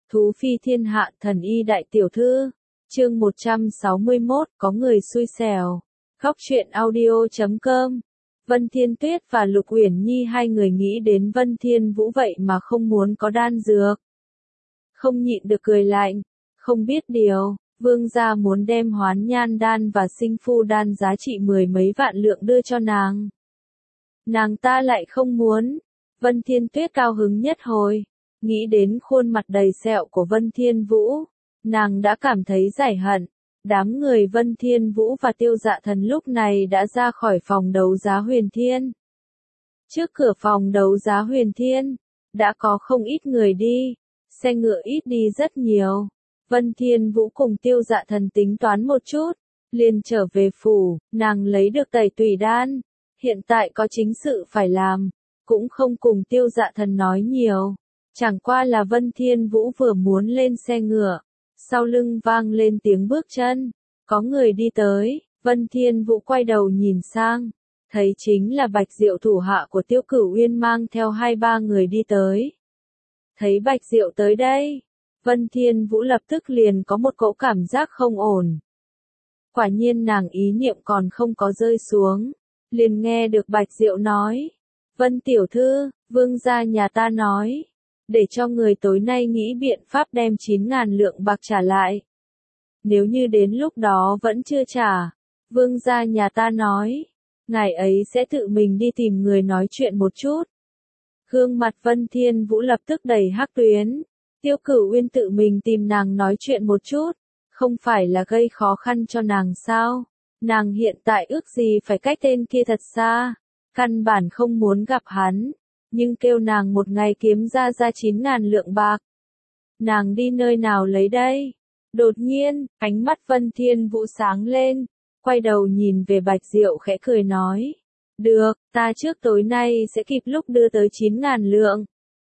Thú phi thiên hạ thần y đại tiểu thư. Chương 161, có người xui xẻo. Góc truyện audio.com. Vân Thiên Tuyết và Lục Uyển Nhi hai người nghĩ đến Vân Thiên Vũ vậy mà không muốn có đan dược. Không nhịn được cười lạnh, không biết điều, vương gia muốn đem hoán nhan đan và sinh phu đan giá trị 10 mấy vạn lượng đưa cho nàng. Nàng ta lại không muốn. Vân Thiên Tuyết cao hứng nhất hồi, nghĩ đến khuôn mặt đầy sẹo của Vân Thiên Vũ, nàng đã cảm thấy giải hận. Đám người Vân Thiên Vũ và Tiêu Dạ Thần lúc này đã ra khỏi phòng đấu giá Huyền Thiên. Trước cửa phòng đấu giá Huyền Thiên, đã có không ít người đi, xe ngựa ít đi rất nhiều. Vân Thiên Vũ cùng Tiêu Dạ Thần tính toán một chút, liền trở về phủ, nàng lấy được tẩy tùy đan, hiện tại có chính sự phải làm, cũng không cùng Tiêu Dạ Thần nói nhiều. Chẳng qua là Vân Thiên Vũ vừa muốn lên xe ngựa, sau lưng vang lên tiếng bước chân, có người đi tới. Vân Thiên Vũ quay đầu nhìn sang, thấy chính là Bạch Diệu thủ hạ của Tiêu Cửu Uyên mang theo 2-3 người đi tới. Thấy Bạch Diệu tới đây, Vân Thiên Vũ lập tức liền có một cỗ cảm giác không ổn. Quả nhiên nàng ý niệm còn không có rơi xuống, liền nghe được Bạch Diệu nói: Vân tiểu thư, vương gia nhà ta nói, để cho người tối nay nghĩ biện pháp đem 9.000 lượng bạc trả lại. Nếu như đến lúc đó vẫn chưa trả, vương gia nhà ta nói, ngài ấy sẽ tự mình đi tìm người nói chuyện một chút. Gương mặt Vân Thiên Vũ lập tức đầy hắc tuyến. Tiêu Cửu Uyên tự mình tìm nàng nói chuyện một chút, không phải là gây khó khăn cho nàng sao? Nàng hiện tại ước gì phải cách tên kia thật xa, căn bản không muốn gặp hắn, nhưng kêu nàng một ngày kiếm ra 9.000 lượng bạc. Nàng đi nơi nào lấy đây? Đột nhiên, ánh mắt Vân Thiên Vũ sáng lên, quay đầu nhìn về Bạch Diệu khẽ cười nói: được, ta trước tối nay sẽ kịp lúc đưa tới 9.000 lượng.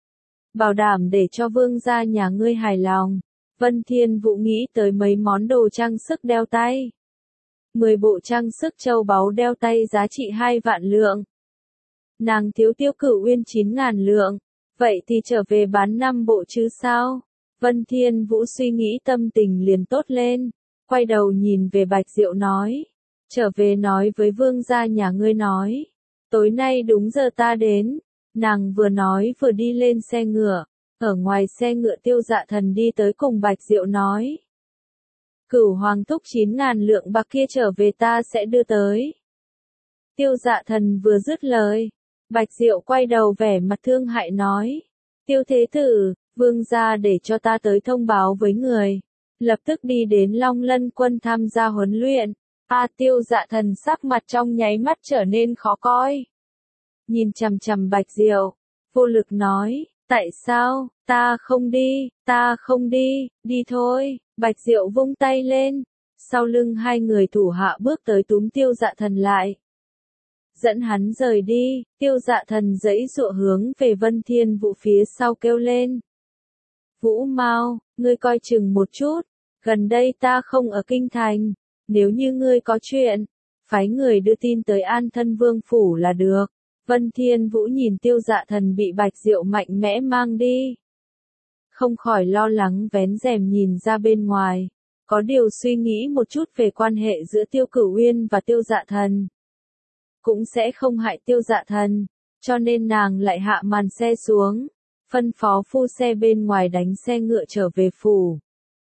Bảo đảm để cho vương gia nhà ngươi hài lòng. Vân Thiên Vũ nghĩ tới mấy món đồ trang sức đeo tay. 10 bộ trang sức châu báu đeo tay giá trị 2 vạn lượng. Nàng thiếu Tiêu Cửu Uyên 9.000 lượng, vậy thì trở về bán 5 bộ chứ sao? Vân Thiên Vũ suy nghĩ tâm tình liền tốt lên, quay đầu nhìn về Bạch Diệu nói: trở về nói với vương gia nhà ngươi nói, tối nay đúng giờ ta đến. Nàng vừa nói vừa đi lên xe ngựa, ở ngoài xe ngựa Tiêu Dạ Thần đi tới cùng Bạch Diệu nói: Cửu Hoàng thúc 9.000 lượng bạc kia trở về ta sẽ đưa tới. Tiêu Dạ Thần vừa dứt lời, Bạch Diệu quay đầu vẻ mặt thương hại nói: Tiêu thế tử, vương gia để cho ta tới thông báo với người, lập tức đi đến Long Lân quân tham gia huấn luyện. Tiêu Dạ Thần sắc mặt trong nháy mắt trở nên khó coi. Nhìn chằm chằm Bạch Diệu, vô lực nói: tại sao, ta không đi, đi thôi. Bạch Diệu vung tay lên, sau lưng hai người thủ hạ bước tới túm Tiêu Dạ Thần lại, dẫn hắn rời đi. Tiêu Dạ Thần giãy giụa hướng về Vân Thiên Vũ phía sau kêu lên: Vũ Mao, ngươi coi chừng một chút, gần đây ta không ở kinh thành, nếu như ngươi có chuyện, phái người đưa tin tới An Thân Vương phủ là được. Vân Thiên Vũ nhìn Tiêu Dạ Thần bị Bạch Diệu mạnh mẽ mang đi, không khỏi lo lắng vén rèm nhìn ra bên ngoài, có điều suy nghĩ một chút về quan hệ giữa Tiêu Cửu Uyên và Tiêu Dạ Thần, cũng sẽ không hại Tiêu Dạ Thần, cho nên nàng lại hạ màn xe xuống, phân phó phu xe bên ngoài đánh xe ngựa trở về phủ.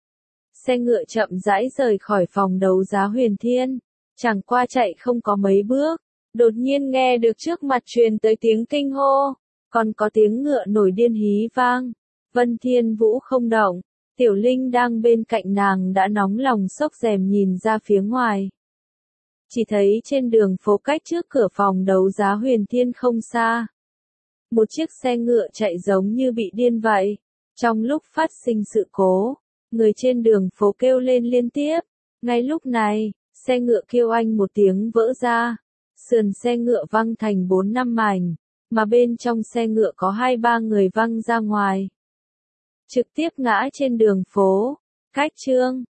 Xe ngựa chậm rãi rời khỏi phòng đấu giá Huyền Thiên, chẳng qua chạy không có mấy bước, đột nhiên nghe được trước mặt truyền tới tiếng kinh hô, còn có tiếng ngựa nổi điên hí vang. Vân Thiên Vũ không động, Tiểu Linh đang bên cạnh nàng đã nóng lòng xốc rèm nhìn ra phía ngoài. Chỉ thấy trên đường phố cách trước cửa phòng đấu giá Huyền Thiên không xa, một chiếc xe ngựa chạy giống như bị điên vậy. Trong lúc phát sinh sự cố, người trên đường phố kêu lên liên tiếp. Ngay lúc này, xe ngựa kêu anh một tiếng vỡ ra, sườn xe ngựa văng thành 4-5 mảnh, mà bên trong xe ngựa có 2-3 người văng ra ngoài, trực tiếp ngã trên đường phố. Cách chương